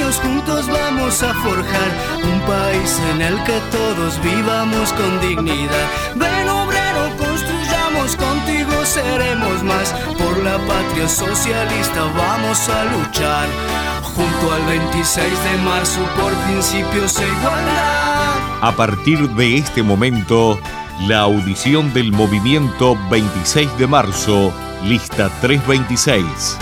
sueños juntos vamos a forjar un país en el que todos vivamos con dignidad. Ven obrero, construyamos, contigo seremos más. Por la patria socialista vamos a luchar. Junto al 26 de marzo por principios e igualdad. A partir de este momento, la audición del movimiento 26 de marzo, lista 326.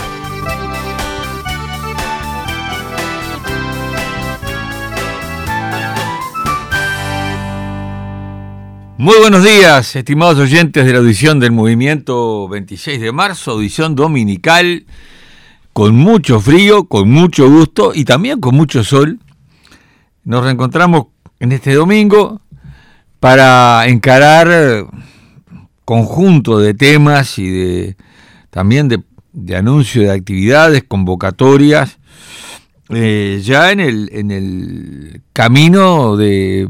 Muy buenos días, estimados oyentes de la audición del movimiento 26 de marzo, audición dominical, con mucho frío, con mucho gusto y también con mucho sol. Nos reencontramos en este domingo para encarar conjunto de temas y también de anuncio de actividades, convocatorias, ya en el camino de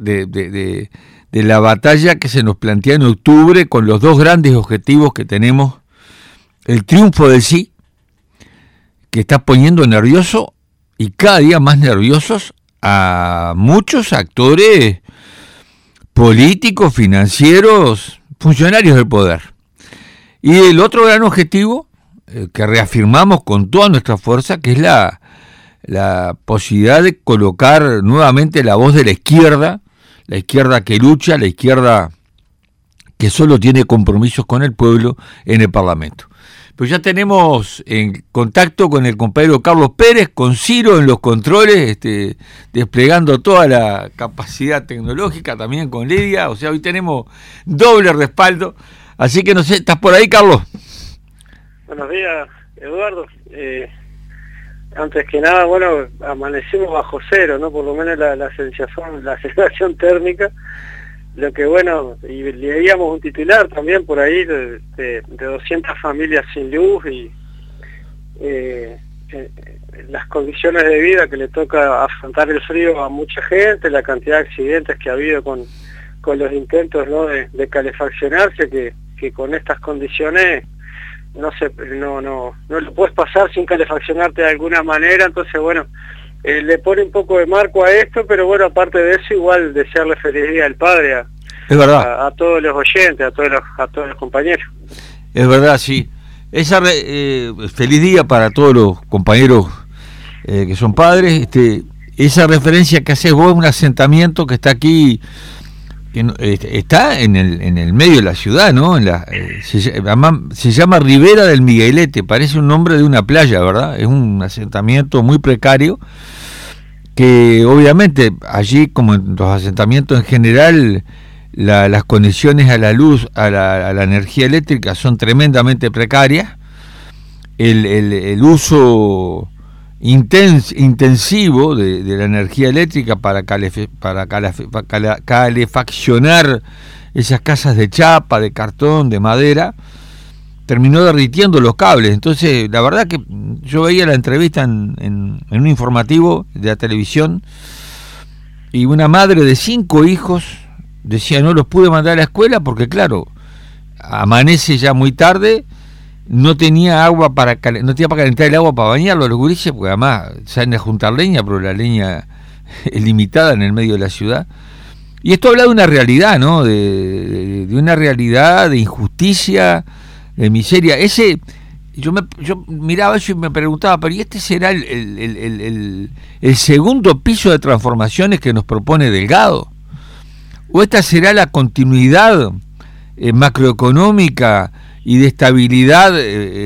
la batalla que se nos plantea en octubre, con los dos grandes objetivos que tenemos: el triunfo del sí, que está poniendo nervioso y cada día más nerviosos a muchos actores políticos, financieros, funcionarios del poder. Y el otro gran objetivo, que reafirmamos con toda nuestra fuerza, que es la posibilidad de colocar nuevamente la voz de la izquierda que lucha, la izquierda que solo tiene compromisos con el pueblo en el Parlamento. Pues ya tenemos en contacto con el compañero Carlos Pérez, con Ciro en los controles, desplegando toda la capacidad tecnológica, también con Lidia. O sea, hoy tenemos doble respaldo. Así que no sé, ¿estás por ahí, Carlos? Buenos días, Eduardo. Antes que nada, bueno, amanecimos bajo cero, ¿no? Por lo menos la sensación térmica. Lo que, bueno, y leíamos un titular también por ahí de 200 familias sin luz y las condiciones de vida que le toca afrontar el frío a mucha gente, la cantidad de accidentes que ha habido con los intentos, ¿no?, de calefaccionarse, que con estas condiciones no lo puedes pasar sin calefaccionarte de alguna manera. Entonces, bueno, le pone un poco de marco a esto, pero bueno, aparte de eso, igual desearle feliz día al padre es verdad, a todos los oyentes, a todos los compañeros. Es verdad, sí. Feliz día para todos los compañeros que son padres. Esa referencia que haces vos, un asentamiento que está aquí, está en el medio de la ciudad, ¿no? Se llama Ribera del Miguelete, parece un nombre de una playa, ¿verdad? Es un asentamiento muy precario, que obviamente allí, como en los asentamientos en general, las conexiones a la luz, a la energía eléctrica son tremendamente precarias. El uso intensivo de la energía eléctrica para calefaccionar esas casas de chapa, de cartón, de madera, terminó derritiendo los cables. Entonces, la verdad que yo veía la entrevista en un informativo de la televisión, y una madre de 5 hijos decía: no los pude mandar a la escuela porque, claro, amanece ya muy tarde, no tenía agua para calentar el agua para bañarlo a los gurises, porque además salen a juntar leña, pero la leña es limitada en el medio de la ciudad. Y esto habla de una realidad, ¿no? De una realidad de injusticia, de miseria. Yo miraba eso y me preguntaba, pero ¿y este será el segundo piso de transformaciones que nos propone Delgado? ¿O esta será la continuidad macroeconómica y de estabilidad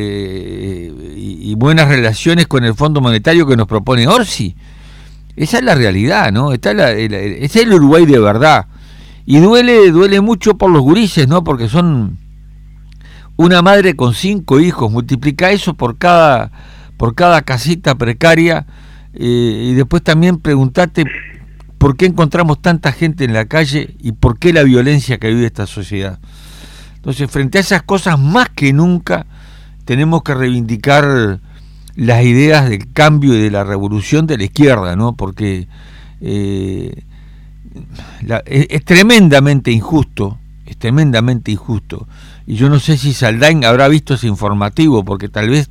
y buenas relaciones con el Fondo Monetario que nos propone Orsi? Esa es la realidad, ¿no? Ese es el Uruguay de verdad. Y duele mucho por los gurises, ¿no? Porque son una madre con 5 hijos, multiplica eso por cada casita precaria, y después también preguntarte por qué encontramos tanta gente en la calle y por qué la violencia que vive esta sociedad. Entonces, frente a esas cosas, más que nunca tenemos que reivindicar las ideas del cambio y de la revolución de la izquierda, ¿no? Porque es tremendamente injusto, Y yo no sé si Saldain habrá visto ese informativo, porque tal vez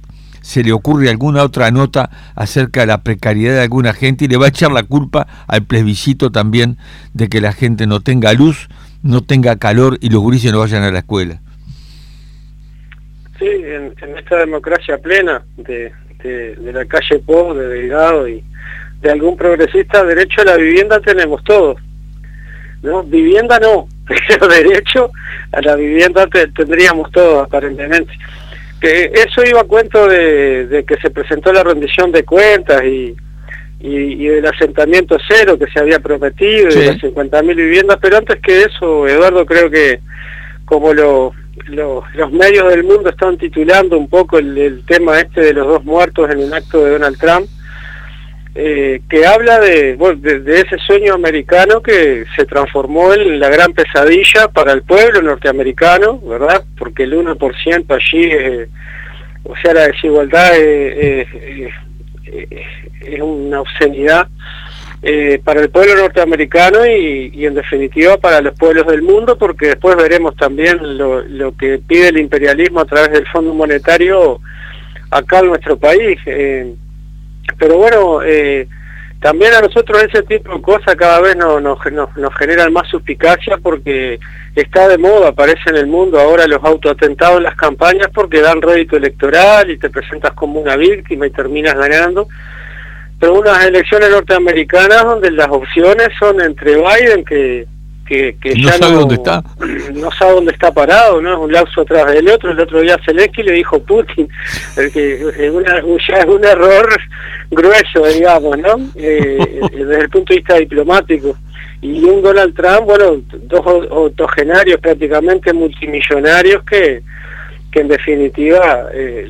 se le ocurre alguna otra nota acerca de la precariedad de alguna gente y le va a echar la culpa al plebiscito también de que la gente no tenga luz, no tenga calor y los gurises no vayan a la escuela. Sí, en esta democracia plena de la calle Po, de Delgado y de algún progresista, derecho a la vivienda tenemos todos, ¿no? Vivienda no, pero derecho a la vivienda tendríamos todos, aparentemente. Que eso iba a cuento de que se presentó la rendición de cuentas y del asentamiento cero que se había prometido, sí, de las 50.000 viviendas, pero antes que eso, Eduardo, creo que como los medios del mundo están titulando un poco el tema este de los 2 muertos en un acto de Donald Trump, que habla de ese sueño americano que se transformó en la gran pesadilla para el pueblo norteamericano, ¿verdad? Porque el 1% allí, o sea, la desigualdad es una obscenidad para el pueblo norteamericano y en definitiva para los pueblos del mundo, porque después veremos también lo que pide el imperialismo a través del Fondo Monetario acá en nuestro país. Pero bueno, también a nosotros ese tipo de cosas cada vez nos generan más suspicacia, porque está de moda, aparece en el mundo ahora los autoatentados en las campañas porque dan rédito electoral y te presentas como una víctima y terminas ganando. Pero unas elecciones norteamericanas donde las opciones son entre Biden, que no ya sabe dónde está, no sabe dónde está parado, no es un lapso atrás del otro. El otro día Zelensky le dijo Putin, que ya es un error grueso, digamos, ¿no? Desde el punto de vista diplomático. Y un Donald Trump, bueno, 2 octogenarios prácticamente multimillonarios que en definitiva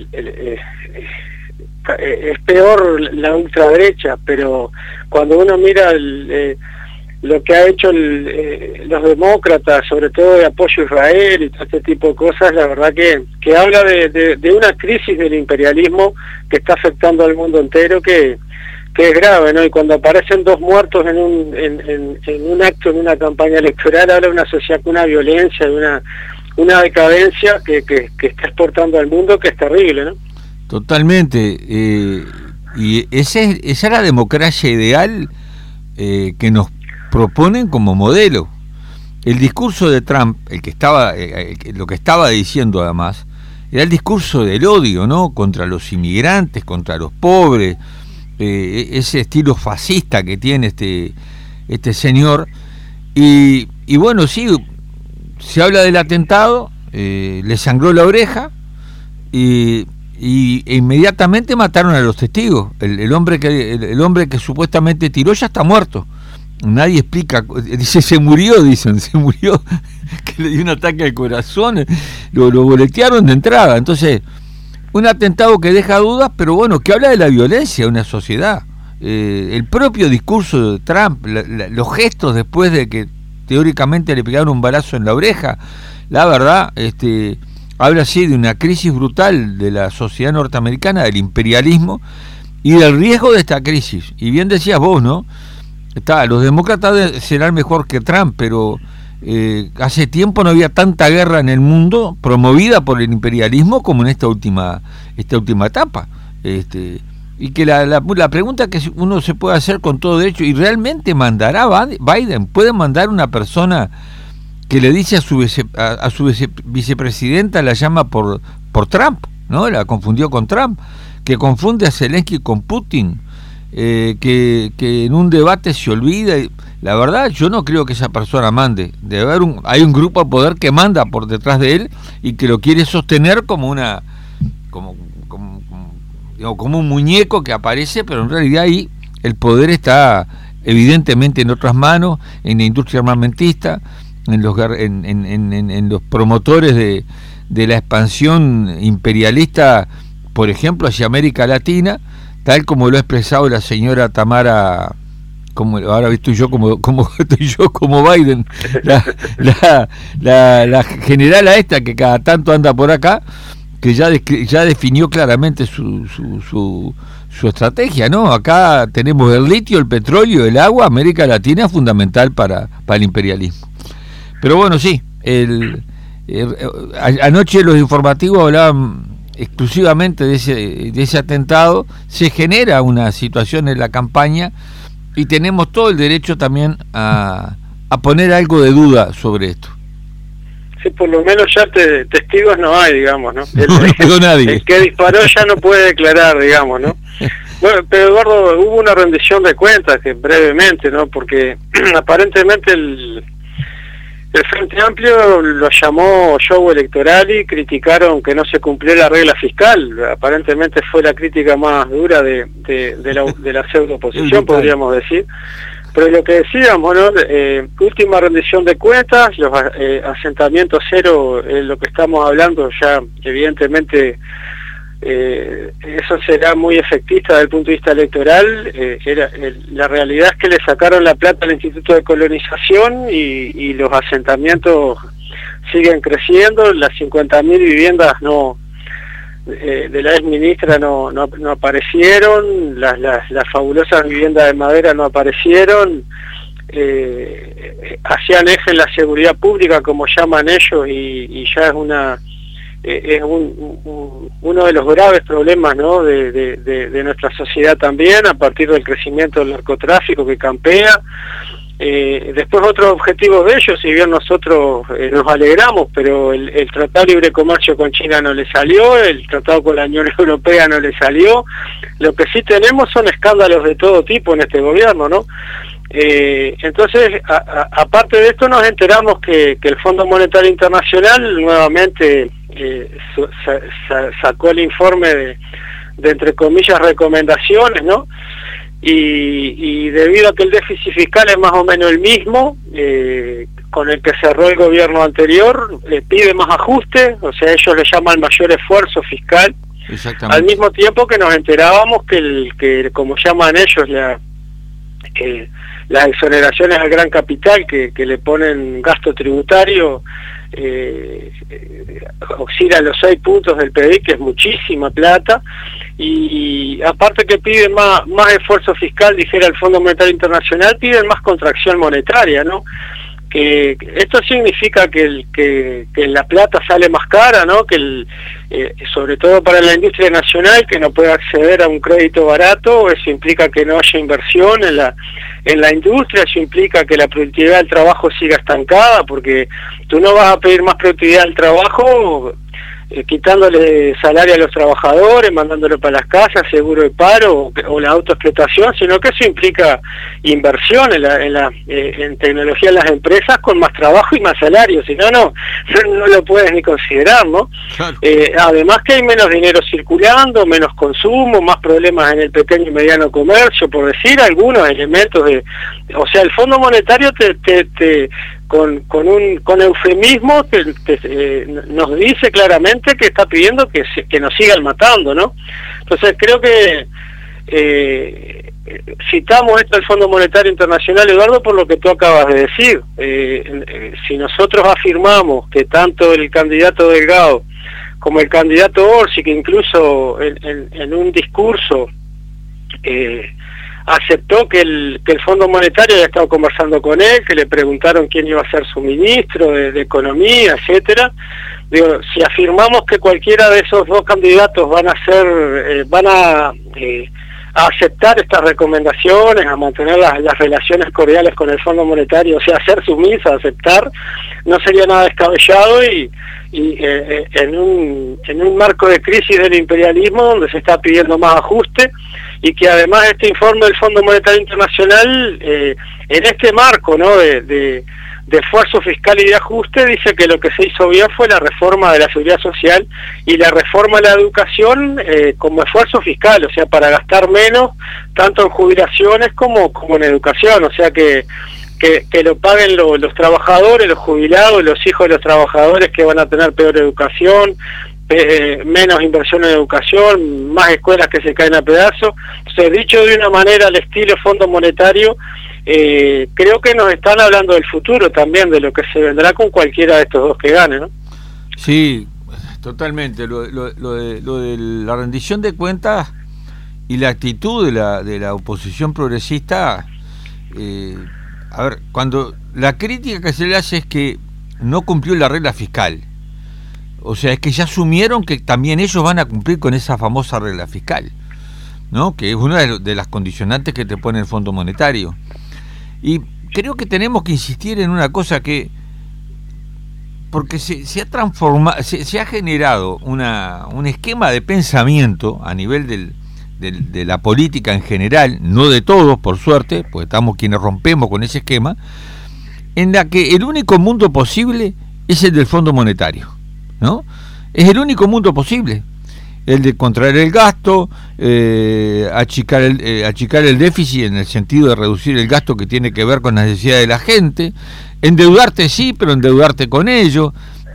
es peor la ultraderecha, pero cuando uno mira lo que ha hecho los demócratas, sobre todo de apoyo a Israel y todo este tipo de cosas, la verdad que habla de una crisis del imperialismo que está afectando al mundo entero, que es grave, ¿no? Y cuando aparecen 2 muertos en un acto, en una campaña electoral, habla de una sociedad con una violencia, de una decadencia que está exportando al mundo, que es terrible, ¿no? Totalmente, y esa es la democracia ideal que nos proponen como modelo. El discurso de Trump, lo que estaba diciendo además, era el discurso del odio, ¿no? Contra los inmigrantes, contra los pobres, ese estilo fascista que tiene este señor. Y bueno, sí, se habla del atentado, le sangró la oreja y inmediatamente mataron a los testigos. El hombre que supuestamente tiró ya está muerto. Nadie explica, dice se murió, que le dio un ataque al corazón, lo boletearon de entrada. Entonces, un atentado que deja dudas, pero bueno, que habla de la violencia de una sociedad. El propio discurso de Trump, los gestos después de que teóricamente le pegaron un balazo en la oreja, la verdad, habla así de una crisis brutal de la sociedad norteamericana, del imperialismo y del riesgo de esta crisis. Y bien decías vos, ¿no? Los demócratas serán mejor que Trump, pero hace tiempo no había tanta guerra en el mundo promovida por el imperialismo como en esta última etapa. Y que la pregunta que uno se puede hacer con todo derecho, ¿y realmente mandará Biden? ¿Puede mandar una persona que le dice a su vicepresidenta, la llama por Trump, ¿no? La confundió con Trump, que confunde a Zelensky con Putin, que en un debate se olvida? La verdad, yo no creo que esa persona mande. Hay un grupo de poder que manda por detrás de él y que lo quiere sostener como un muñeco que aparece, pero en realidad ahí el poder está evidentemente en otras manos, en la industria armamentista, en los promotores de la expansión imperialista, por ejemplo, hacia América Latina, tal como lo ha expresado la señora Tamara, ahora estoy yo como Biden, la generala esta que cada tanto anda por acá, que ya definió claramente su estrategia, ¿no? Acá tenemos el litio, el petróleo, el agua. América Latina es fundamental para el imperialismo. Pero bueno, sí, anoche los informativos hablaban exclusivamente de ese atentado, se genera una situación en la campaña y tenemos todo el derecho también a poner algo de duda sobre esto. Sí, por lo menos ya testigos no hay, digamos, ¿no? Nadie. El que disparó ya no puede declarar, digamos, ¿no? Bueno, pero Eduardo, hubo una rendición de cuentas, que brevemente, ¿no? Porque aparentemente el Frente Amplio lo llamó show electoral y criticaron que no se cumplió la regla fiscal. Aparentemente fue la crítica más dura de la pseudo-oposición, podríamos decir. Pero lo que decíamos, ¿no? Última rendición de cuentas, los asentamientos cero, lo que estamos hablando ya, evidentemente, eso será muy efectista desde el punto de vista electoral. La realidad es que le sacaron la plata al Instituto de Colonización y los asentamientos siguen creciendo. Las 50.000 viviendas de la ex ministra no aparecieron, las fabulosas viviendas de madera no aparecieron. Hacían eje en la seguridad pública, como llaman ellos, y ya es uno de los graves problemas, ¿no? de nuestra sociedad también, a partir del crecimiento del narcotráfico que campea. Después otros objetivos de ellos, si bien nosotros nos alegramos, pero el Tratado de Libre Comercio con China no le salió, el Tratado con la Unión Europea no le salió. Lo que sí tenemos son escándalos de todo tipo en este gobierno, ¿no? Entonces, aparte de esto, nos enteramos que el Fondo Monetario Internacional nuevamente sacó el informe de entre comillas recomendaciones, ¿no? Y debido a que el déficit fiscal es más o menos el mismo con el que cerró el gobierno anterior, pide más ajuste, o sea, ellos le llaman mayor esfuerzo fiscal. Al mismo tiempo que nos enterábamos que como llaman ellos, las exoneraciones al gran capital que le ponen gasto tributario oscila los 6 puntos del PBI, que es muchísima plata, y aparte que piden más esfuerzo fiscal, dijera el Fondo Monetario Internacional, piden más contracción monetaria, ¿no? Que esto significa que la plata sale más cara, ¿no? Sobre todo para la industria nacional, que no puede acceder a un crédito barato. Eso implica que no haya inversión en la industria, eso implica que la productividad del trabajo siga estancada, porque tú no vas a pedir más productividad del trabajo quitándole salario a los trabajadores, mandándolo para las casas, seguro de paro o la autoexplotación, sino que eso implica inversión en tecnología en las empresas con más trabajo y más salario, si no lo puedes ni considerar, ¿no? Claro. Además que hay menos dinero circulando, menos consumo, más problemas en el pequeño y mediano comercio, por decir algunos elementos o sea, el Fondo Monetario con eufemismo nos dice claramente que está pidiendo que nos sigan matando, ¿no? Entonces creo que citamos esto del Fondo Monetario Internacional, Eduardo, por lo que tú acabas de decir. Si nosotros afirmamos que tanto el candidato Delgado como el candidato Orsi, que incluso en un discurso aceptó que el Fondo Monetario había estado conversando con él, que le preguntaron quién iba a ser su ministro de Economía, etcétera. Digo, si afirmamos que cualquiera de esos dos candidatos van a aceptar estas recomendaciones, a mantener las relaciones cordiales con el Fondo Monetario, o sea, ser sumisa, aceptar, no sería nada descabellado y en un marco de crisis del imperialismo donde se está pidiendo más ajuste, y que además este informe del Fondo Monetario Internacional, en este marco, ¿no?, de esfuerzo fiscal y de ajuste, dice que lo que se hizo bien fue la reforma de la seguridad social y la reforma de la educación como esfuerzo fiscal, o sea, para gastar menos, tanto en jubilaciones como en educación, o sea que lo paguen los trabajadores, los jubilados, los hijos de los trabajadores, que van a tener peor educación, menos inversión en educación, más escuelas que se caen a pedazos. O sea, dicho de una manera al estilo Fondo Monetario, creo que nos están hablando del futuro también, de lo que se vendrá con cualquiera de estos dos que gane, ¿no? Sí, totalmente. Lo de la rendición de cuentas y la actitud de la oposición progresista, a ver, cuando la crítica que se le hace es que no cumplió la regla fiscal, O sea, es que ya asumieron que también ellos van a cumplir con esa famosa regla fiscal, ¿no? Que es una de las condicionantes que te pone el Fondo Monetario. Y creo que tenemos que insistir en una cosa porque se ha transformado, se ha generado un esquema de pensamiento a nivel de la política en general, no de todos, por suerte, porque estamos quienes rompemos con ese esquema, en la que el único mundo posible es el del Fondo Monetario, ¿no? Es el único mundo posible, el de contraer el gasto, achicar el déficit en el sentido de reducir el gasto que tiene que ver con las necesidades de la gente, endeudarte sí, pero endeudarte con ello,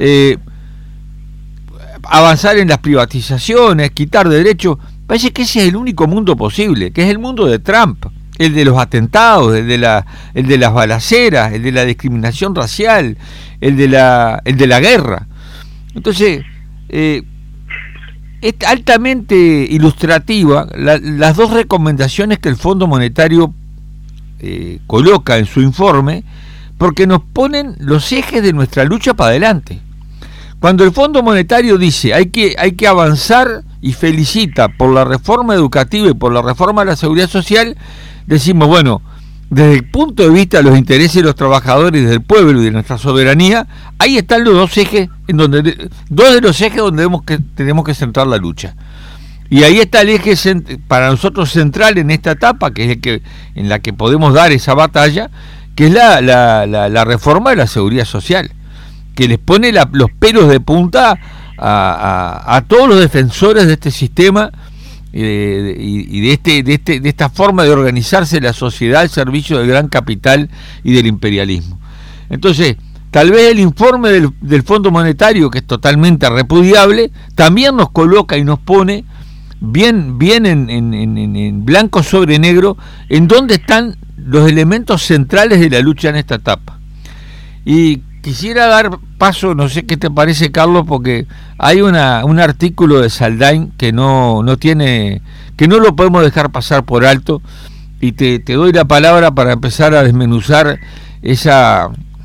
avanzar en las privatizaciones, quitar derechos. Parece que ese es el único mundo posible, que es el mundo de Trump, el de los atentados, el de las balaceras, el de la discriminación racial, el de la guerra. Entonces, es altamente ilustrativa las dos recomendaciones que el Fondo Monetario coloca en su informe, porque nos ponen los ejes de nuestra lucha para adelante. Cuando el Fondo Monetario dice hay que avanzar y felicita por la reforma educativa y por la reforma de la seguridad social, decimos, bueno, desde el punto de vista de los intereses de los trabajadores, del pueblo y de nuestra soberanía, ahí están los dos ejes, dos de los ejes donde tenemos que centrar la lucha. Y ahí está el eje para nosotros central en esta etapa, que es en la que podemos dar esa batalla, que es la reforma de la seguridad social, que les pone los pelos de punta a todos los defensores de este sistema y de esta forma de organizarse la sociedad al servicio del gran capital y del imperialismo. Entonces, tal vez el informe del Fondo Monetario, que es totalmente repudiable, también nos coloca y nos pone bien en blanco sobre negro en dónde están los elementos centrales de la lucha en esta etapa. Y quisiera dar paso, no sé qué te parece, Carlos, porque hay un artículo de Saldain que no lo podemos dejar pasar por alto, y te doy la palabra para empezar a desmenuzar esa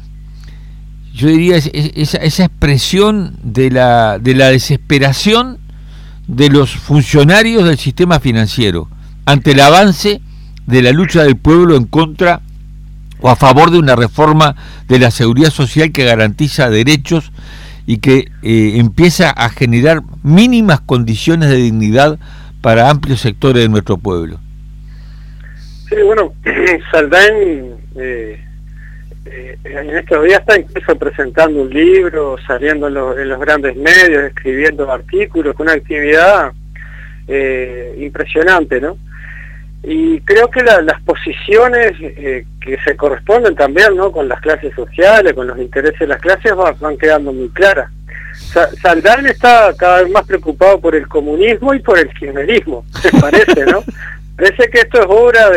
expresión de la desesperación de los funcionarios del sistema financiero ante el avance de la lucha del pueblo en contra o a favor de una reforma de la seguridad social que garantiza derechos y que empieza a generar mínimas condiciones de dignidad para amplios sectores de nuestro pueblo. Sí, bueno, Saldain en estos días está incluso presentando un libro, saliendo en los grandes medios, escribiendo artículos, una actividad impresionante, ¿no? Y creo que las posiciones que se corresponden también, ¿no?, con las clases sociales, con los intereses de las clases, van quedando muy claras. Saldain está cada vez más preocupado por el comunismo y por el kirchnerismo, me parece, ¿no? Parece que esto es obra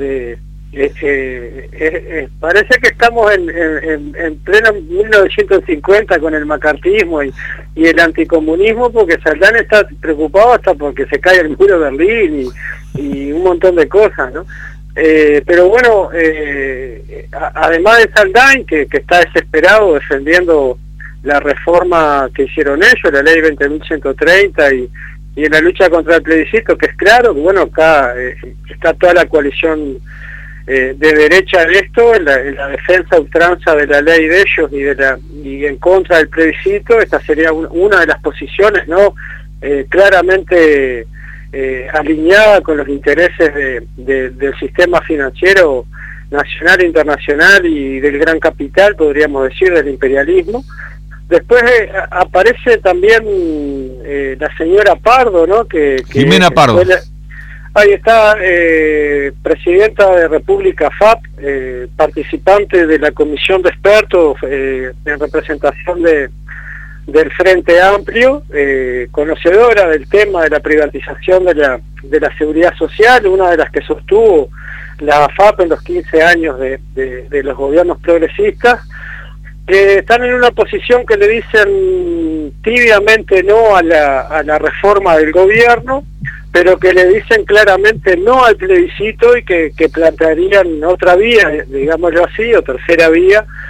parece que estamos en pleno 1950 con el macartismo y el anticomunismo, porque Saldain está preocupado hasta porque se cae el muro de Berlín y un montón de cosas, ¿no? Pero bueno, además de Saldain, que está desesperado defendiendo la reforma que hicieron ellos, la ley 20.130 y en la lucha contra el plebiscito, que es claro que bueno, acá está toda la coalición de derecha de esto, en la defensa a ultranza de la ley de ellos y en contra del plebiscito. Esta sería una de las posiciones, ¿no?, claramente alineada con los intereses del sistema financiero nacional e internacional y del gran capital, podríamos decir, del imperialismo. Después aparece también la señora Pardo, ¿no?, Jimena Pardo. Ahí está, presidenta de República FAP, participante de la comisión de expertos en representación del Frente Amplio, conocedora del tema de la privatización de la seguridad social, una de las que sostuvo la FAP en los 15 años de los gobiernos progresistas. Están en una posición que le dicen tibiamente no a la reforma del gobierno, pero que le dicen claramente no al plebiscito y que plantearían otra vía, digámoslo así, o tercera vía,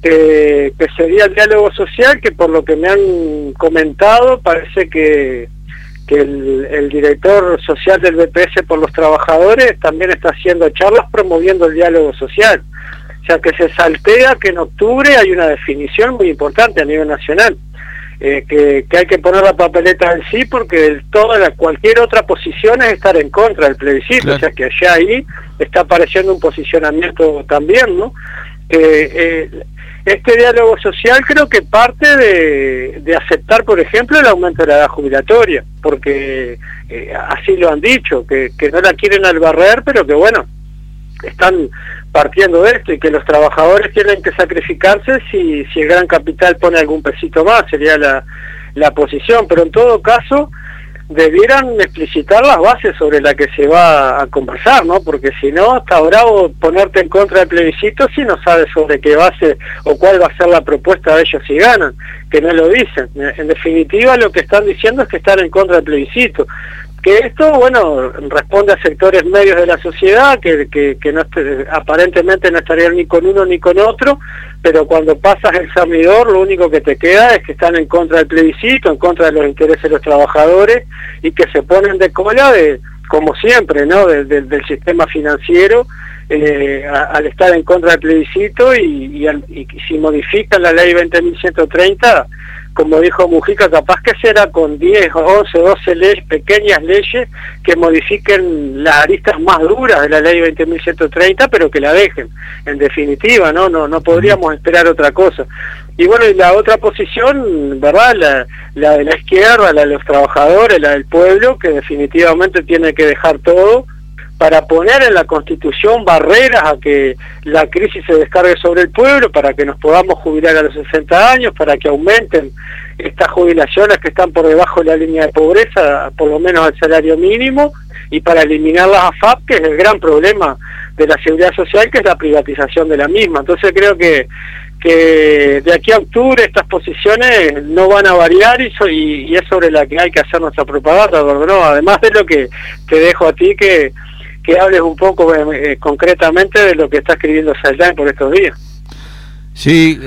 que sería el diálogo social, que por lo que me han comentado parece que el director social del BPS por los trabajadores también está haciendo charlas promoviendo el diálogo social. O sea, que se saltea que en octubre hay una definición muy importante a nivel nacional, que hay que poner la papeleta en sí, porque cualquier otra posición es estar en contra del plebiscito. Claro. O sea, que allá ahí está apareciendo un posicionamiento también, ¿no? Este diálogo social creo que parte de aceptar, por ejemplo, el aumento de la edad jubilatoria, porque así lo han dicho, que no la quieren al barrer, pero que bueno, están partiendo de esto, y que los trabajadores tienen que sacrificarse si el gran capital pone algún pesito más, sería la posición. Pero en todo caso debieran explicitar las bases sobre las que se va a conversar, ¿no? Porque si no, está bravo ponerte en contra del plebiscito si no sabes sobre qué base o cuál va a ser la propuesta de ellos si ganan, que no lo dicen. En definitiva, lo que están diciendo es que están en contra del plebiscito. Que esto, bueno, responde a sectores medios de la sociedad que no aparentemente no estarían ni con uno ni con otro, pero cuando pasas el servidor lo único que te queda es que están en contra del plebiscito, en contra de los intereses de los trabajadores, y que se ponen de cola, como siempre, ¿no? Del sistema financiero, al estar en contra del plebiscito, y si modifican la ley 20.130, como dijo Mujica, capaz que será con 10, 11, 12 pequeñas leyes que modifiquen las aristas más duras de la ley 20.130, pero que la dejen, en definitiva, no podríamos esperar otra cosa. Y bueno, y la otra posición, ¿verdad?, la de la izquierda, la de los trabajadores, la del pueblo, que definitivamente tiene que dejar todo para poner en la Constitución barreras a que la crisis se descargue sobre el pueblo, para que nos podamos jubilar a los 60 años, para que aumenten estas jubilaciones que están por debajo de la línea de pobreza, por lo menos al salario mínimo, y para eliminar las AFAP, que es el gran problema de la seguridad social, que es la privatización de la misma. Entonces creo que de aquí a octubre estas posiciones no van a variar, y es sobre la que hay que hacer nuestra propaganda, ¿no? Además de lo que te dejo a ti, que hables un poco concretamente de lo que está escribiendo Saldain por estos días. Sí,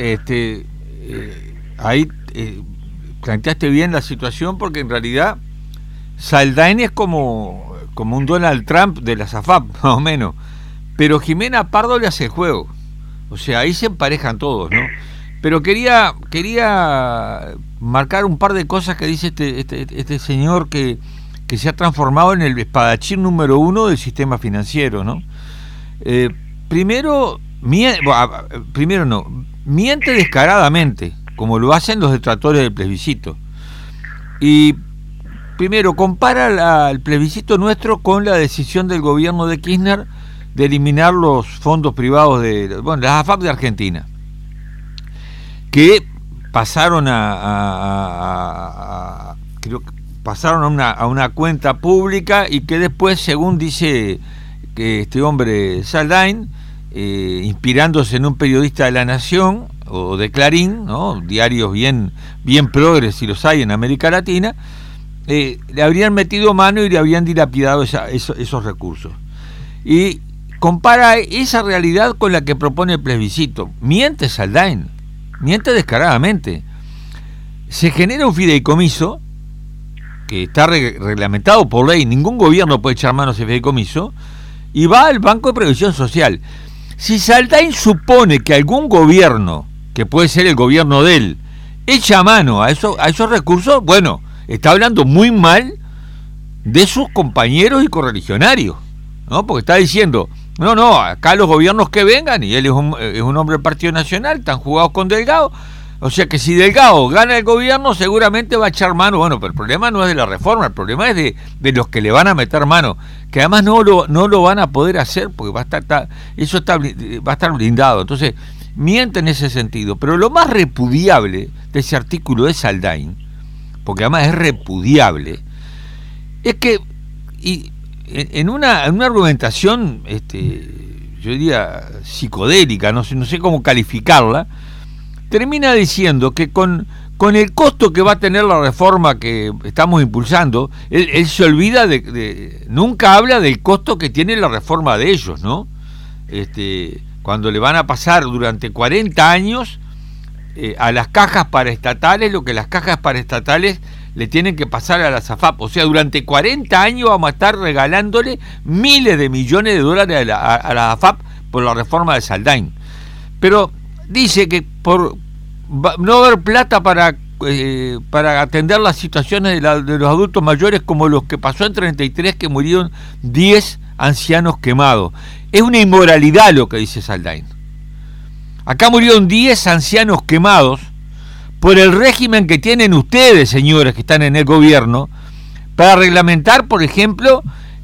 ahí planteaste bien la situación, porque en realidad Saldain es como un Donald Trump de la SAFAP, más o menos, pero Jimena Pardo le hace el juego, o sea, ahí se emparejan todos, ¿no? Pero quería marcar un par de cosas que dice este señor que se ha transformado en el espadachín número 1 del sistema financiero, ¿no? Primero miente descaradamente, como lo hacen los detractores del plebiscito. Y primero compara el plebiscito nuestro con la decisión del gobierno de Kirchner de eliminar los fondos privados las AFAP de Argentina, que pasaron creo que pasaron a una cuenta pública, y que después, según dice que este hombre Saldain, inspirándose en un periodista de La Nación o de Clarín, ¿no?, diarios bien progres si los hay en América Latina, le habrían metido mano y le habrían dilapidado esos recursos. Y compara esa realidad con la que propone el plebiscito. Miente Saldain, miente descaradamente. Se genera un fideicomiso que está reglamentado por ley, ningún gobierno puede echar mano a ese fideicomiso, y va al Banco de Previsión Social. Si Saldain supone que algún gobierno, que puede ser el gobierno de él, echa mano a esos recursos, bueno, está hablando muy mal de sus compañeros y correligionarios, ¿no? Porque está diciendo, no, acá los gobiernos que vengan, y él es un hombre del Partido Nacional, están jugados con Delgado. O sea que si Delgado gana el gobierno, seguramente va a echar mano. Bueno, pero el problema no es de la reforma, el problema es de los que le van a meter mano, que además no lo van a poder hacer, porque va a estar blindado. Entonces, miente en ese sentido. Pero lo más repudiable de ese artículo de Saldain, porque además es repudiable, es que en una argumentación, yo diría psicodélica, no sé cómo calificarla, termina diciendo que con el costo que va a tener la reforma que estamos impulsando, él se olvida nunca habla del costo que tiene la reforma de ellos, ¿no? Cuando le van a pasar durante 40 años a las cajas paraestatales lo que las cajas paraestatales le tienen que pasar a las AFAP. O sea, durante 40 años vamos a estar regalándole miles de millones de dólares a la AFAP por la reforma de Saldain. Pero dice que por no haber plata para atender las situaciones de los adultos mayores, como los que pasó en 33, que murieron 10 ancianos quemados. Es una inmoralidad lo que dice Saldain. Acá murieron 10 ancianos quemados por el régimen que tienen ustedes, señores, que están en el gobierno, para reglamentar, por ejemplo,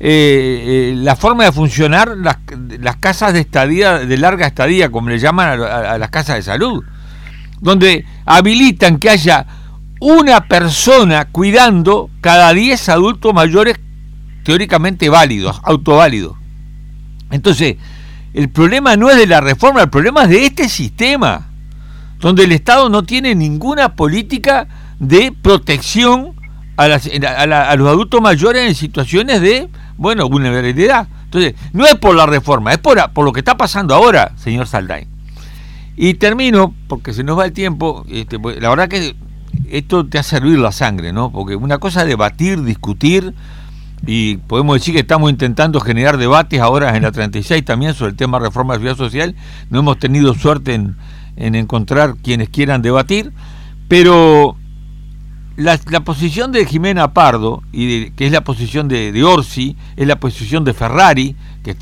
la forma de funcionar las casas de estadía, de larga estadía, como le llaman a las casas de salud, donde habilitan que haya una persona cuidando cada 10 adultos mayores teóricamente válidos, autoválidos. Entonces, el problema no es de la reforma, el problema es de este sistema, donde el Estado no tiene ninguna política de protección a los adultos mayores en situaciones de, vulnerabilidad. Entonces, no es por la reforma, es por lo que está pasando ahora, señor Saldain. Y termino, porque se nos va el tiempo, la verdad que esto te hace hervir la sangre, ¿no? Porque una cosa es debatir, discutir, y podemos decir que estamos intentando generar debates ahora en la 36 también sobre el tema de reforma de la seguridad social. No hemos tenido suerte en encontrar quienes quieran debatir, pero la posición de Jimena Pardo, que es la posición de Orsi, es la posición de Ferrari,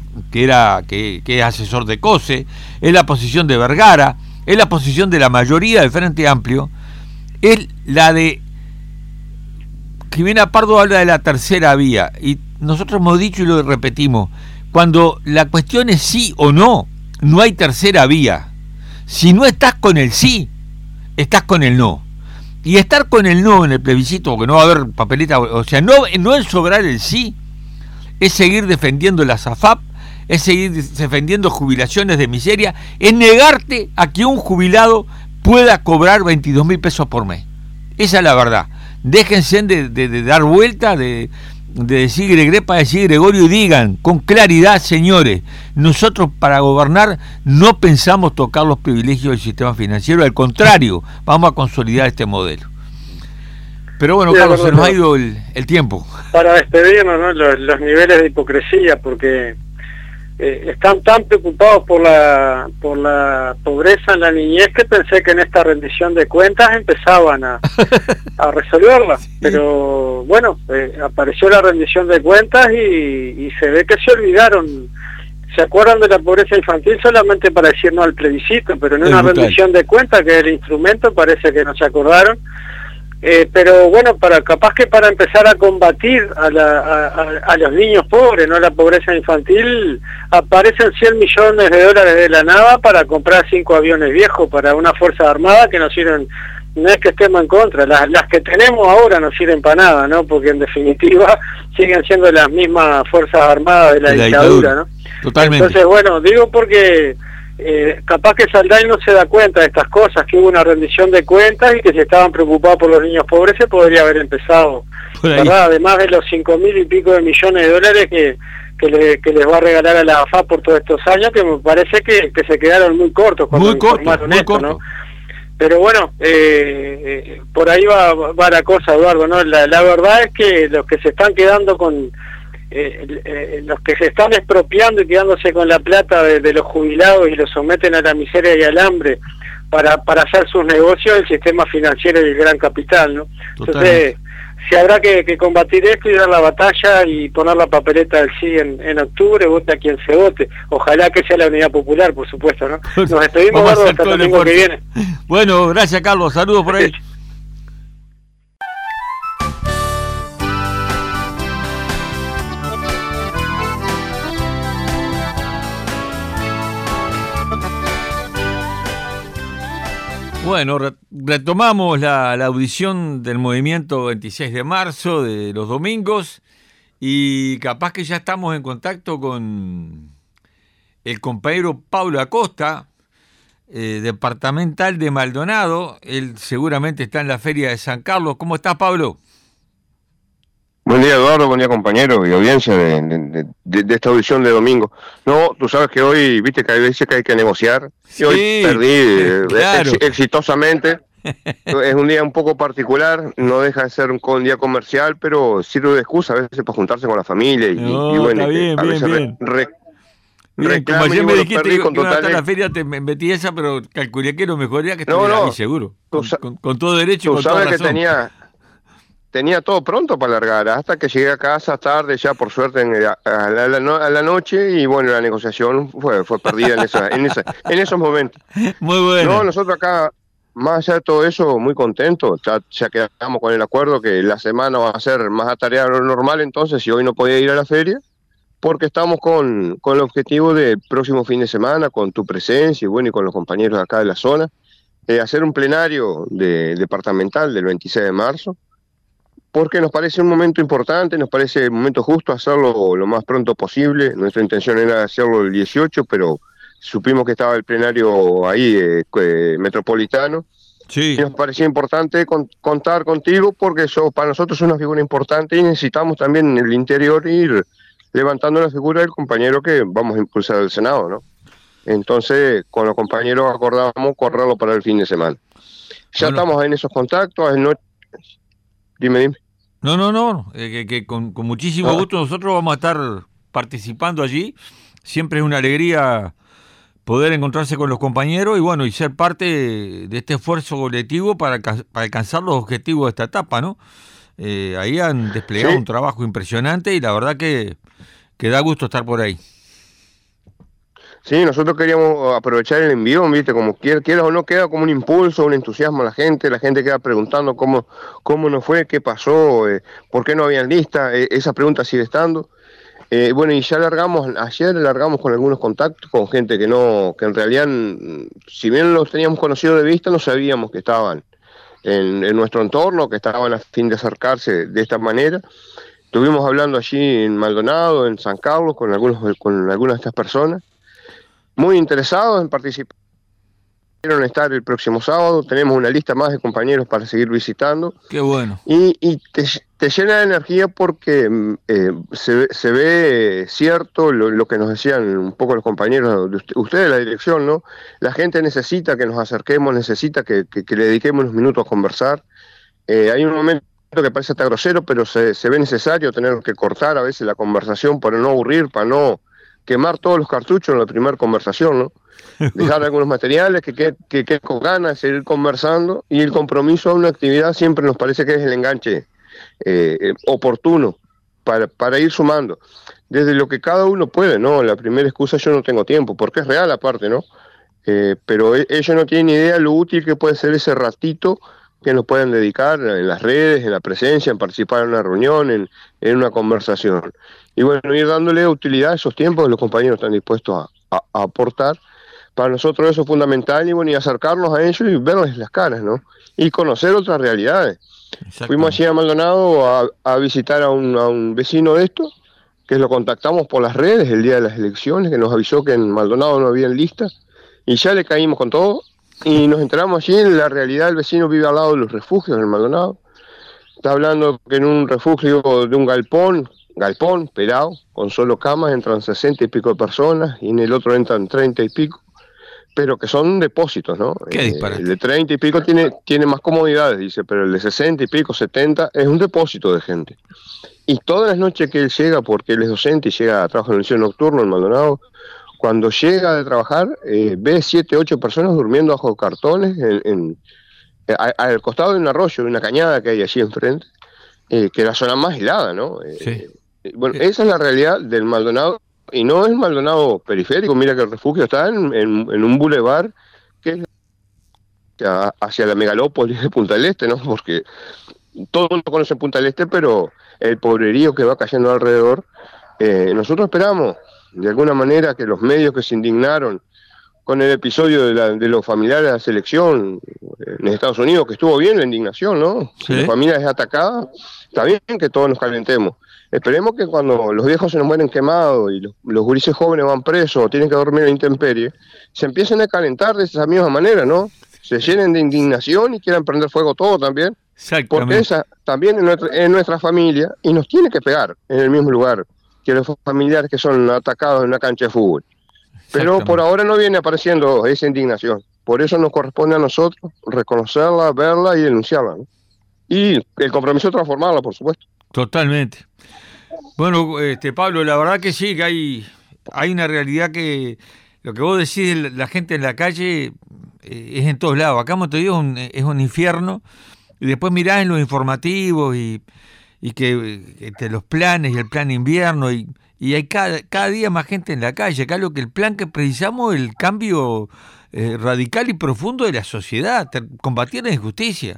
que es asesor de COSE, es la posición de Vergara, es la posición de la mayoría del Frente Amplio, es la de Jimena Pardo. Habla de la tercera vía, y nosotros hemos dicho y lo repetimos, cuando la cuestión es sí o no, no hay tercera vía. Si no estás con el sí, estás con el no. Y estar con el no en el plebiscito, porque no va a haber papeleta, o sea, no ensobrar el sí, es seguir defendiendo las AFAP, es seguir defendiendo jubilaciones de miseria, es negarte a que un jubilado pueda cobrar 22.000 pesos por mes. Esa es la verdad. Déjense de dar vuelta, de decir Gregrepa, decir Gregorio, y digan con claridad, señores, nosotros para gobernar no pensamos tocar los privilegios del sistema financiero, al contrario, vamos a consolidar este modelo. Pero bueno, sí, Carlos, se nos ha ido el tiempo. Para despedirnos, ¿no? Los niveles de hipocresía, porque están tan preocupados por la pobreza en la niñez que pensé que en esta rendición de cuentas empezaban a resolverla. Sí. Pero bueno, apareció la rendición de cuentas y se ve que se olvidaron. Se acuerdan de la pobreza infantil solamente para decir no al plebiscito, pero en una rendición de cuentas, que es el instrumento, parece que no se acordaron. Pero bueno, capaz que para empezar a combatir a los niños pobres, no la pobreza infantil, aparecen 100 millones de dólares de la nada para comprar 5 aviones viejos para una fuerza armada que no sirven. No es que estemos en contra, las que tenemos ahora no sirven para nada, ¿no? Porque en definitiva siguen siendo las mismas fuerzas armadas de la dictadura, ¿no? Totalmente. Entonces, bueno, digo porque capaz que Saldain no se da cuenta de estas cosas, que hubo una rendición de cuentas y que si estaban preocupados por los niños pobres se podría haber empezado, ¿verdad? Además de los 5.000 y pico de millones de dólares que les va a regalar a la AFAP por todos estos años, que me parece que se quedaron muy cortos cuando informaron esto, ¿no? Pero bueno, por ahí va la cosa, Eduardo, ¿no? La verdad es que los que se están quedando con los que se están expropiando y quedándose con la plata de los jubilados y los someten a la miseria y al hambre para hacer sus negocios, el sistema financiero y el gran capital, ¿no? Entonces, si habrá que combatir esto y dar la batalla y poner la papeleta del sí en octubre, vote a quien se vote. Ojalá que sea la Unidad Popular, por supuesto, ¿no? Nos despedimos, Eduardo, hasta el domingo que viene. Bueno, gracias, Carlos. Saludos por ahí. Bueno, retomamos la audición del movimiento 26 de marzo de los domingos y capaz que ya estamos en contacto con el compañero Pablo Acosta, departamental de Maldonado. Él seguramente está en la Feria de San Carlos. ¿Cómo estás, Pablo? Buen día, Eduardo, buen día, compañero y audiencia de esta audición de domingo. No, tú sabes que hoy, viste que hay veces que hay que negociar, y hoy perdí claro. exitosamente. Es un día un poco particular, no deja de ser un día comercial, pero sirve de excusa a veces para juntarse con la familia y bueno, está bien, a veces bien. Bien, como ayer me dijiste que iba a estar la feria, te metí esa, pero calculé que lo mejor era que estuviera ahí seguro. Con todo derecho y con toda razón. Tú sabes que tenía todo pronto para largar, hasta que llegué a casa tarde, ya por suerte a la noche, y bueno, la negociación fue perdida en esos momentos. Muy bueno. No, nosotros acá, más allá de todo eso, muy contentos, ya quedamos con el acuerdo que la semana va a ser más atareada de lo normal, entonces, si hoy no podía ir a la feria, porque estamos con el objetivo de próximo fin de semana, con tu presencia y bueno, y con los compañeros de acá de la zona, hacer un plenario departamental del 26 de marzo, porque nos parece un momento importante, nos parece un momento justo hacerlo lo más pronto posible. Nuestra intención era hacerlo el 18, pero supimos que estaba el plenario ahí, metropolitano. Sí. Y nos parecía importante contar contigo, porque eso para nosotros es una figura importante y necesitamos también en el interior ir levantando la figura del compañero que vamos a impulsar al Senado, ¿no? Entonces, con los compañeros acordamos correrlo para el fin de semana. Ya estamos en esos contactos. Dime. No, que con muchísimo gusto nosotros vamos a estar participando allí. Siempre es una alegría poder encontrarse con los compañeros y bueno, y ser parte de este esfuerzo colectivo para alcanzar los objetivos de esta etapa, ¿no? Ahí han desplegado un trabajo impresionante y la verdad que da gusto estar por ahí. Sí, nosotros queríamos aprovechar el envión, ¿viste? Como quieras o no, queda como un impulso, un entusiasmo a la gente queda preguntando cómo nos fue, qué pasó, por qué no habían lista, esa pregunta sigue estando. Bueno, y ya ayer largamos con algunos contactos con gente que en realidad, si bien los teníamos conocido de vista, no sabíamos que estaban en nuestro entorno, que estaban a fin de acercarse de esta manera. Estuvimos hablando allí en Maldonado, en San Carlos, con algunas de estas personas, muy interesados en participar. Quieren estar el próximo sábado, tenemos una lista más de compañeros para seguir visitando. Qué bueno. Y te llena de energía porque se ve cierto lo que nos decían un poco los compañeros de ustedes, la dirección, ¿no? La gente necesita que nos acerquemos, necesita que le dediquemos unos minutos a conversar. Hay un momento que parece hasta grosero, pero se ve necesario tener que cortar a veces la conversación para no aburrir, para no quemar todos los cartuchos en la primera conversación, ¿no? Dejar algunos materiales que con ganas de seguir conversando, y el compromiso a una actividad siempre nos parece que es el enganche oportuno para ir sumando desde lo que cada uno puede, ¿no? La primera excusa, yo no tengo tiempo, porque es real aparte, ¿no? Pero ellos no tienen idea lo útil que puede ser ese ratito que nos pueden dedicar en las redes, en la presencia, en participar en una reunión, en una conversación. Y bueno, ir dándole utilidad a esos tiempos que los compañeros están dispuestos a aportar. Para nosotros eso es fundamental, y bueno, y acercarnos a ellos y verles las caras, ¿no? Y conocer otras realidades. Fuimos allí a Maldonado a visitar a un vecino de esto, que lo contactamos por las redes el día de las elecciones, que nos avisó que en Maldonado no había lista, y ya le caímos con todo, y nos enteramos allí en la realidad. El vecino vive al lado de los refugios en Maldonado. Está hablando que en un refugio de un galpón pelado, con solo camas, entran 60 y pico de personas, y en el otro entran 30 y pico, pero que son depósitos, ¿no? Qué disparate. El de 30 y pico tiene más comodidades, dice, pero el de 60 y pico, 70, es un depósito de gente. Y todas las noches que él llega, porque él es docente y llega a trabajar en el liceo nocturno en Maldonado, cuando llega de trabajar, ve 7, 8 personas durmiendo bajo cartones al costado de un arroyo, de una cañada que hay allí enfrente, que es la zona más helada, ¿no? Sí. Bueno, esa es la realidad del Maldonado, y no es Maldonado periférico. Mira que el refugio está en un bulevar que es hacia la megalópolis de Punta del Este, ¿no? Porque todo el mundo conoce Punta del Este, pero el pobrerío que va cayendo alrededor, nosotros esperamos de alguna manera que los medios que se indignaron con el episodio de los familiares de la selección en Estados Unidos, que estuvo bien la indignación, ¿no? Sí. Si la familia es atacada, está bien que todos nos calentemos. Esperemos que cuando los viejos se nos mueren quemados y los gurises jóvenes van presos o tienen que dormir en la intemperie, se empiecen a calentar de esa misma manera, ¿no? Se llenen de indignación y quieran prender fuego todo también. Porque esa también es nuestra familia y nos tiene que pegar en el mismo lugar que los familiares que son atacados en una cancha de fútbol. Pero por ahora no viene apareciendo esa indignación. Por eso nos corresponde a nosotros reconocerla, verla y denunciarla, ¿no? Y el compromiso de transformarla, por supuesto. Totalmente. Bueno, Pablo, la verdad que sí, que hay una realidad que lo que vos decís, la gente en la calle es en todos lados. Acá en Montevideo es un infierno, y después mirás en los informativos y que los planes y el plan invierno y hay cada día más gente en la calle. Acá el plan que precisamos es el cambio radical y profundo de la sociedad, combatir la injusticia.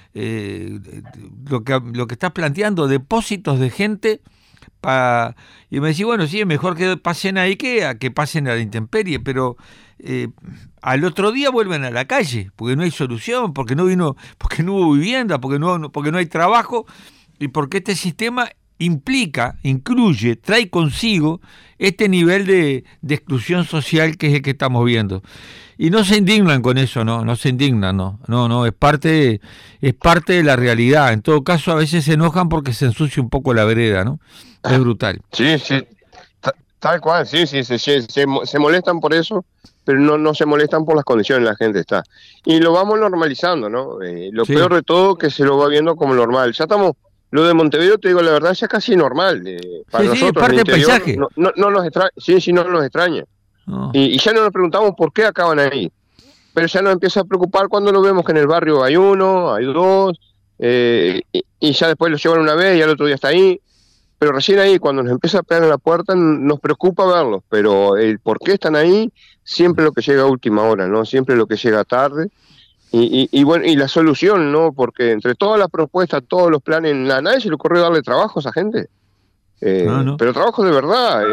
Lo que estás planteando, depósitos de gente y me decís, bueno, sí, es mejor que pasen ahí que pasen a la intemperie, pero al otro día vuelven a la calle, porque no hay solución, porque no hubo vivienda, porque no hay trabajo, y porque este sistema incluye, trae consigo este nivel de exclusión social que es el que estamos viendo. Y no se indignan con eso, no se indignan, no, es parte de la realidad. En todo caso, a veces se enojan porque se ensucia un poco la vereda, ¿no? Es brutal. Sí, tal cual, sí, se molestan por eso, pero no se molestan por las condiciones en las que la gente está. Y lo vamos normalizando, ¿no? Lo peor de todo que se lo va viendo como normal. Ya estamos, lo de Montevideo, te digo la verdad, ya es casi normal. Para nosotros, parte del paisaje. No nos extraña, no nos extraña. No. Y ya no nos preguntamos por qué acaban ahí. Pero ya nos empieza a preocupar cuando lo vemos que en el barrio hay uno, hay dos, y ya después los llevan una vez y al otro día está ahí. Pero recién ahí, cuando nos empieza a pegar en la puerta, nos preocupa verlos. Pero el por qué están ahí, siempre lo que llega a última hora, ¿no? Siempre lo que llega tarde. Y bueno, y la solución, ¿no? Porque entre todas las propuestas, todos los planes, a nadie se le ocurrió darle trabajo a esa gente. No. Pero trabajo de verdad.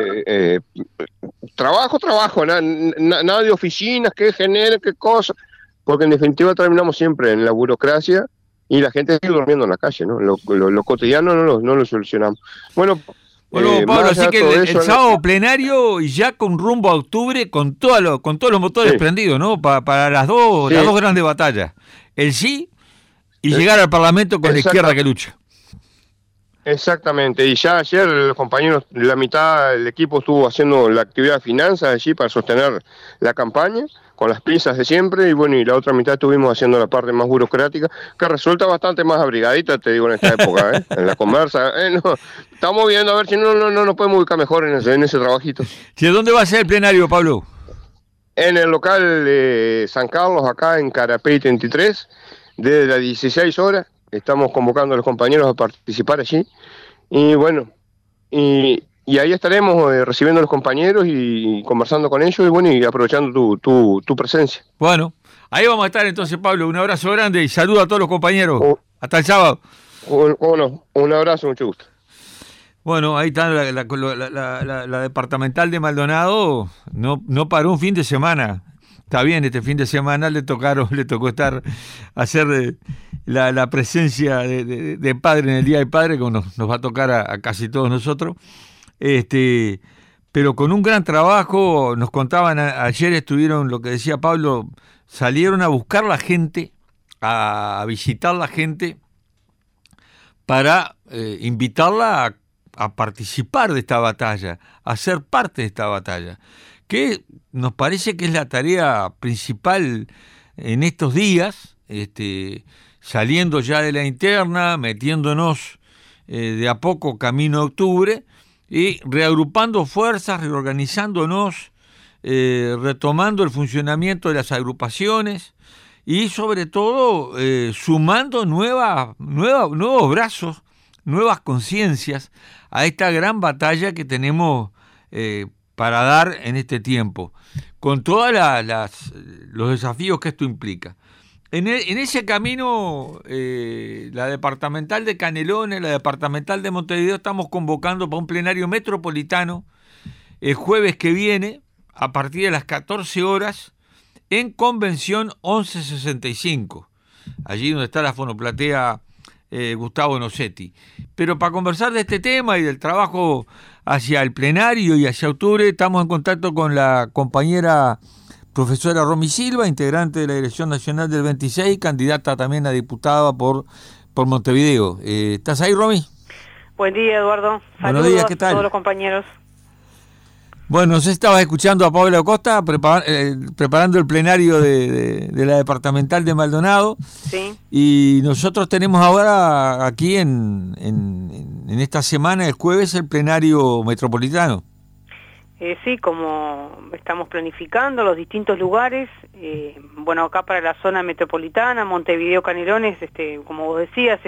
Trabajo, nada de oficinas que genere, qué cosa. Porque en definitiva terminamos siempre en la burocracia y la gente sigue durmiendo en la calle, ¿no? Lo cotidiano no lo solucionamos. Bueno, Pablo, así que el sábado plenario y ya con rumbo a octubre con todos los motores prendidos, ¿no? Para las dos grandes batallas. El sí y llegar al Parlamento con la izquierda que lucha. Exactamente, y ya ayer los compañeros, la mitad del equipo estuvo haciendo la actividad de finanzas allí para sostener la campaña, con las prisas de siempre, y bueno, y la otra mitad estuvimos haciendo la parte más burocrática, que resulta bastante más abrigadita, te digo, en esta época, en la conversa. Estamos viendo a ver si no nos podemos ubicar mejor en ese trabajito. ¿Dónde va a ser el plenario, Pablo? En el local de San Carlos, acá en Carapey 33, desde las 16 horas. Estamos convocando a los compañeros a participar allí. Y bueno, y ahí estaremos recibiendo a los compañeros y conversando con ellos y bueno, y aprovechando tu presencia. Bueno, ahí vamos a estar entonces, Pablo. Un abrazo grande y saludo a todos los compañeros. Hasta el sábado. Un abrazo, mucho gusto. Bueno, ahí está la departamental de Maldonado. No paró un fin de semana. Está bien, este fin de semana le tocó hacer la presencia de padre en el Día del Padre, como nos va a tocar a casi todos nosotros. Pero con un gran trabajo, nos contaban ayer, estuvieron, lo que decía Pablo, salieron a buscar la gente, a visitar la gente, para invitarla a participar de esta batalla, a ser parte de esta batalla, que nos parece que es la tarea principal en estos días, saliendo ya de la interna, metiéndonos de a poco camino a octubre y reagrupando fuerzas, reorganizándonos, retomando el funcionamiento de las agrupaciones y sobre todo sumando nuevos brazos, nuevas conciencias a esta gran batalla que tenemos para dar en este tiempo, con todos los desafíos que esto implica. En ese camino, la departamental de Canelones, la departamental de Montevideo, estamos convocando para un plenario metropolitano el jueves que viene, a partir de las 14 horas, en Convención 1165, allí donde está la fonoplatea Gustavo Nocetti. Pero para conversar de este tema y del trabajo hacia el plenario y hacia octubre, estamos en contacto con la compañera profesora Romy Silva, integrante de la Dirección Nacional del 26, candidata también a diputada por por Montevideo. ¿Estás ahí, Romy? Buen día, Eduardo. Buenos días, ¿qué tal? A todos los compañeros. Bueno, no sé, estabas escuchando a Pablo Acosta preparando el plenario de la departamental de Maldonado. Sí. Y nosotros tenemos ahora aquí en esta semana, el jueves, el plenario metropolitano. Sí, como estamos planificando los distintos lugares, bueno, acá para la zona metropolitana, Montevideo, Canelones, como vos decías,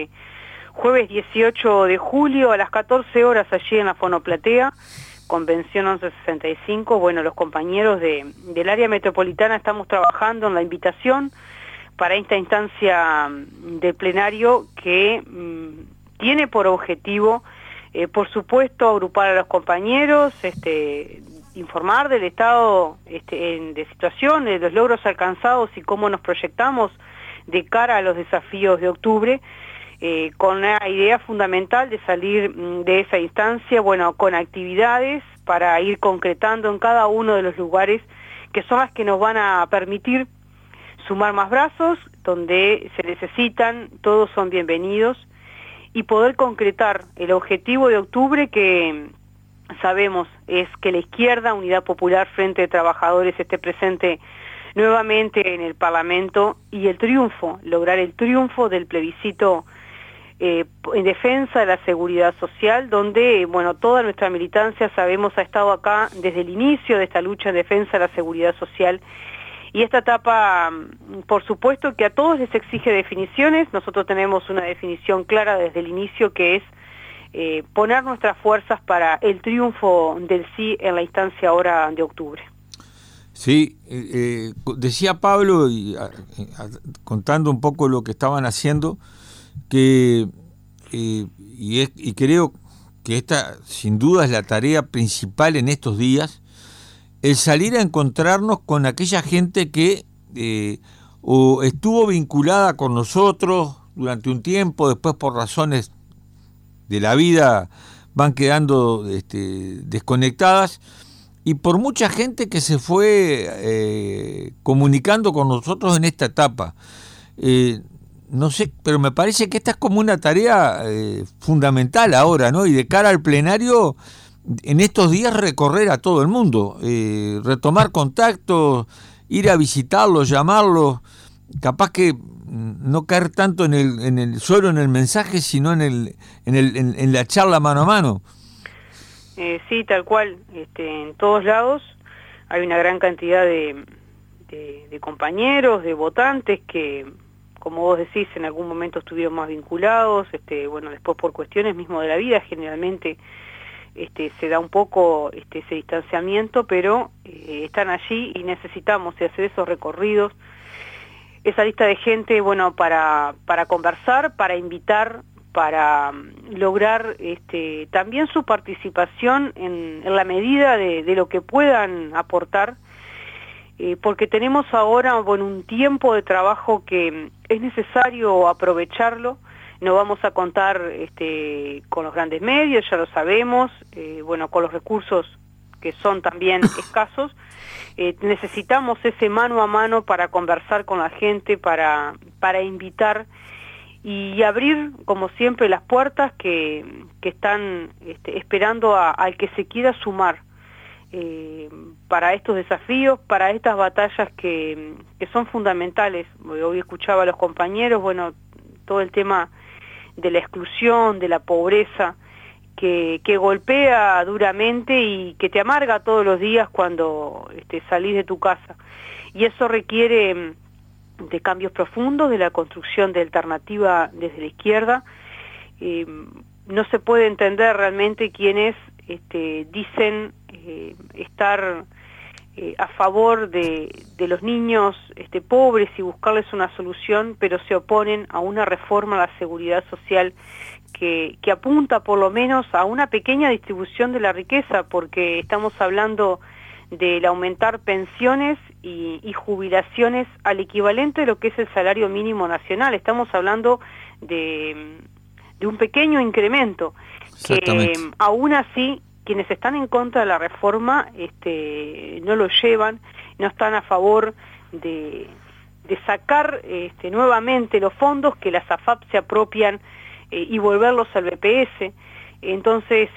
jueves 18 de julio a las 14 horas allí en la Fonoplatea, Convención 1165, bueno, los compañeros del área metropolitana estamos trabajando en la invitación para esta instancia del plenario que tiene por objetivo, por supuesto, agrupar a los compañeros, informar del estado de situación, de los logros alcanzados y cómo nos proyectamos de cara a los desafíos de octubre, con la idea fundamental de salir de esa instancia, bueno, con actividades para ir concretando en cada uno de los lugares que son las que nos van a permitir sumar más brazos, donde se necesitan, todos son bienvenidos, y poder concretar el objetivo de octubre que sabemos es que la izquierda, Unidad Popular, Frente de Trabajadores, esté presente nuevamente en el Parlamento y el triunfo, lograr el triunfo del plebiscito en defensa de la seguridad social, donde, bueno, toda nuestra militancia, sabemos, ha estado acá desde el inicio de esta lucha en defensa de la seguridad social. Y esta etapa, por supuesto, que a todos les exige definiciones. Nosotros tenemos una definición clara desde el inicio, que es poner nuestras fuerzas para el triunfo del sí en la instancia ahora de octubre. Sí, decía Pablo, contando un poco lo que estaban haciendo, que y creo que esta sin duda es la tarea principal en estos días, el salir a encontrarnos con aquella gente que o estuvo vinculada con nosotros durante un tiempo, después por razones de la vida van quedando desconectadas, y por mucha gente que se fue comunicando con nosotros en esta etapa. No sé, pero me parece que esta es como una tarea fundamental ahora, ¿no? Y de cara al plenario, en estos días recorrer a todo el mundo, retomar contactos, ir a visitarlos, llamarlos, capaz que no caer tanto solo en el mensaje, sino en la charla mano a mano. Sí, tal cual. En todos lados hay una gran cantidad de compañeros, de votantes que, como vos decís, en algún momento estuvieron más vinculados, bueno, después por cuestiones mismo de la vida, generalmente se da un poco ese distanciamiento, pero están allí y necesitamos hacer esos recorridos, esa lista de gente, bueno, para conversar, para invitar, para lograr también su participación en la medida de lo que puedan aportar, porque tenemos ahora, bueno, un tiempo de trabajo que es necesario aprovecharlo. No vamos a contar con los grandes medios, ya lo sabemos, bueno, con los recursos que son también escasos. Necesitamos ese mano a mano para conversar con la gente, para invitar y abrir, como siempre, las puertas que están esperando al que se quiera sumar para estos desafíos, para estas batallas que son fundamentales. Hoy escuchaba a los compañeros, bueno, todo el tema de la exclusión, de la pobreza, que golpea duramente y que te amarga todos los días cuando salís de tu casa. Y eso requiere de cambios profundos, de la construcción de alternativa desde la izquierda. No se puede entender realmente quienes dicen estar a favor de los niños pobres y buscarles una solución, pero se oponen a una reforma a la seguridad social que apunta por lo menos a una pequeña distribución de la riqueza, porque estamos hablando del aumentar pensiones y jubilaciones al equivalente de lo que es el salario mínimo nacional. Estamos hablando de un pequeño incremento que aún así quienes están en contra de la reforma no lo llevan, no están a favor de sacar nuevamente los fondos que las AFAP se apropian y volverlos al BPS. Entonces,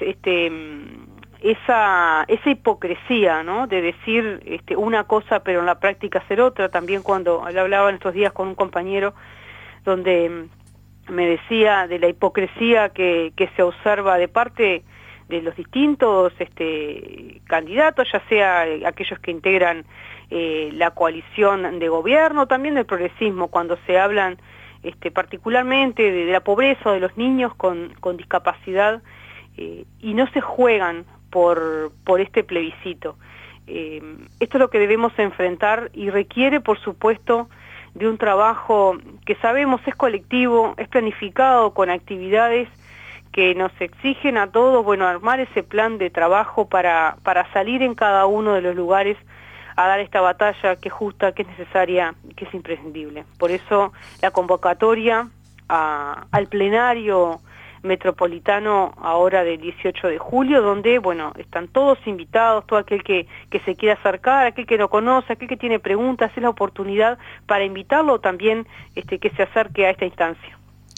esa hipocresía, ¿no?, de decir una cosa pero en la práctica hacer otra. También cuando hablaba en estos días con un compañero donde me decía de la hipocresía que se observa de parte de los distintos candidatos, ya sea aquellos que integran la coalición de gobierno, también del progresismo, cuando se hablan particularmente de la pobreza o de los niños con discapacidad, y no se juegan por este plebiscito. Esto es lo que debemos enfrentar y requiere, por supuesto, de un trabajo que sabemos es colectivo, es planificado con actividades que nos exigen a todos, armar ese plan de trabajo para salir en cada uno de los lugares a dar esta batalla que es justa, que es necesaria, que es imprescindible. Por eso la convocatoria al plenario metropolitano ahora del 18 de julio, donde, están todos invitados, todo aquel que se quiera acercar, aquel que no conoce, aquel que tiene preguntas, es la oportunidad para invitarlo también que se acerque a esta instancia.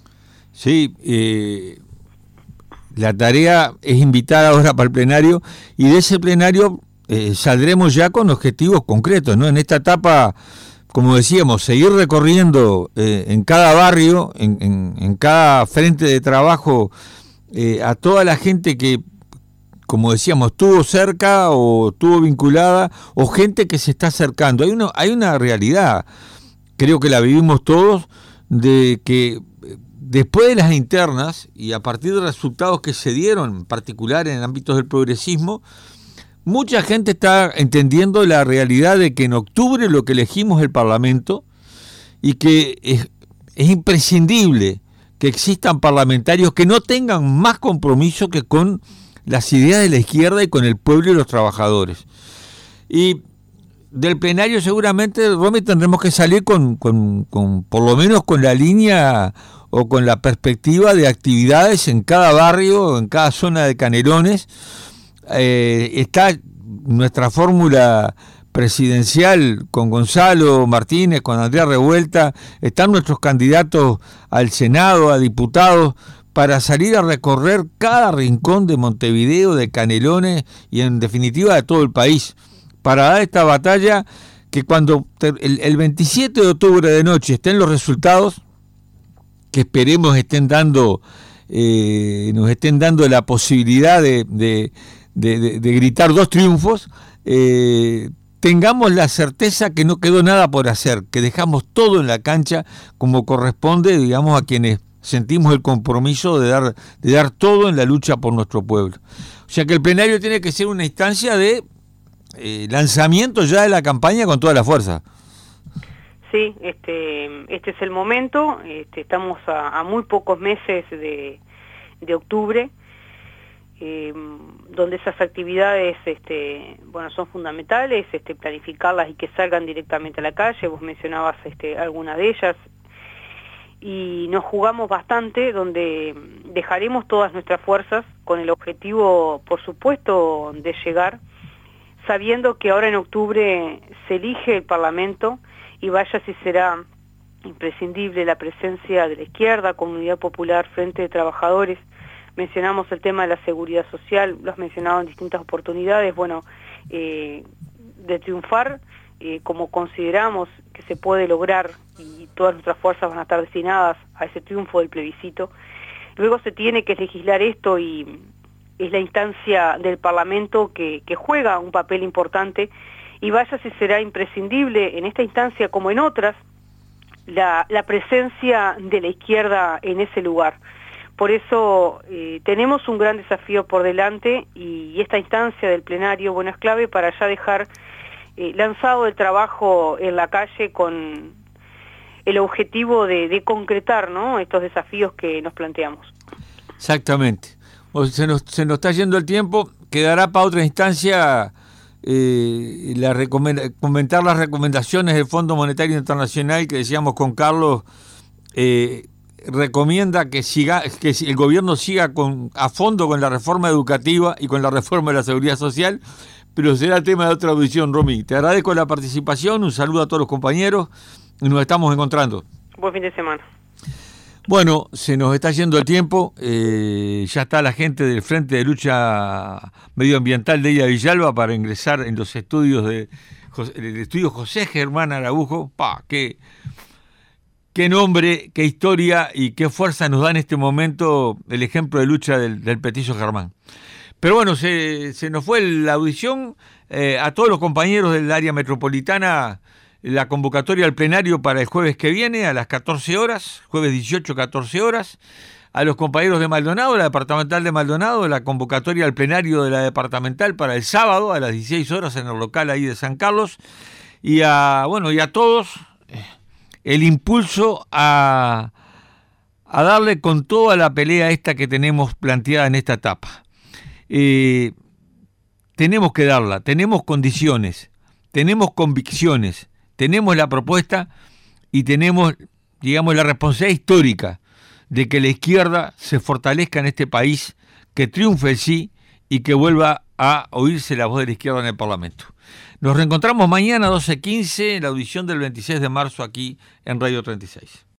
Sí, la tarea es invitar ahora para el plenario, y de ese plenario saldremos ya con objetivos concretos, ¿no? En esta etapa, como decíamos, seguir recorriendo en cada barrio, en cada frente de trabajo, a toda la gente que, como decíamos, estuvo cerca o estuvo vinculada, o gente que se está acercando. Hay una realidad, creo que la vivimos todos, de que después de las internas y a partir de resultados que se dieron, en particular en ámbitos del progresismo, mucha gente está entendiendo la realidad de que en octubre lo que elegimos es el Parlamento, y que es imprescindible que existan parlamentarios que no tengan más compromiso que con las ideas de la izquierda y con el pueblo y los trabajadores. Y del plenario seguramente, Romy, tendremos que salir con por lo menos con la línea o con la perspectiva de actividades en cada barrio, en cada zona de Canelones. Está nuestra fórmula presidencial con Gonzalo Martínez, con Andrea Revuelta, están nuestros candidatos al Senado, a diputados, para salir a recorrer cada rincón de Montevideo, de Canelones y en definitiva de todo el país, para dar esta batalla que cuando el 27 de octubre de noche estén los resultados, que esperemos estén dando, nos estén dando la posibilidad de gritar dos triunfos, tengamos la certeza que no quedó nada por hacer, que dejamos todo en la cancha como corresponde, digamos, a quienes sentimos el compromiso de dar todo en la lucha por nuestro pueblo. O sea que el plenario tiene que ser una instancia de lanzamiento ya de la campaña con toda la fuerza. Sí, este es el momento, estamos a muy pocos meses de octubre, donde esas actividades son fundamentales, planificarlas y que salgan directamente a la calle. Vos mencionabas alguna de ellas, y nos jugamos bastante, donde dejaremos todas nuestras fuerzas con el objetivo, por supuesto, de llegar, sabiendo que ahora en octubre se elige el Parlamento, y vaya si será imprescindible la presencia de la izquierda, Comunidad Popular, Frente de Trabajadores. Mencionamos el tema de la seguridad social, lo has mencionado en distintas oportunidades, de triunfar, como consideramos que se puede lograr, y todas nuestras fuerzas van a estar destinadas a ese triunfo del plebiscito. Luego se tiene que legislar esto, y es la instancia del Parlamento que juega un papel importante, y vaya si será imprescindible en esta instancia como en otras la presencia de la izquierda en ese lugar. Por eso tenemos un gran desafío por delante, y esta instancia del plenario es clave para ya dejar lanzado el trabajo en la calle con el objetivo de concretar, ¿no?, estos desafíos que nos planteamos. Exactamente. Se nos está yendo el tiempo, quedará para otra instancia comentar las recomendaciones del Fondo Monetario Internacional, que decíamos con Carlos, recomienda que el gobierno siga a fondo con la reforma educativa y con la reforma de la seguridad social, pero será tema de otra audición. Romy, te agradezco la participación, un saludo a todos los compañeros, y nos estamos encontrando. Buen fin de semana. Bueno, se nos está yendo el tiempo, ya está la gente del Frente de Lucha Medioambiental de Illa Villalba para ingresar en los estudios del estudio José Germán Araujo. Qué nombre, qué historia y qué fuerza nos da en este momento el ejemplo de lucha del Petizo Germán. Pero bueno, se nos fue la audición, a todos los compañeros del área metropolitana, la convocatoria al plenario para el jueves que viene a las 14 horas, jueves 18, 14 horas. A los compañeros de Maldonado, la departamental de Maldonado, la convocatoria al plenario de la departamental para el sábado a las 16 horas en el local ahí de San Carlos. Y a todos el impulso a darle con toda la pelea esta que tenemos planteada en esta etapa. Tenemos que darla, tenemos condiciones, tenemos convicciones, tenemos la propuesta y tenemos, digamos, la responsabilidad histórica de que la izquierda se fortalezca en este país, que triunfe el sí y que vuelva a oírse la voz de la izquierda en el Parlamento. Nos reencontramos mañana a 12:15 en la audición del 26 de marzo aquí en Radio 36.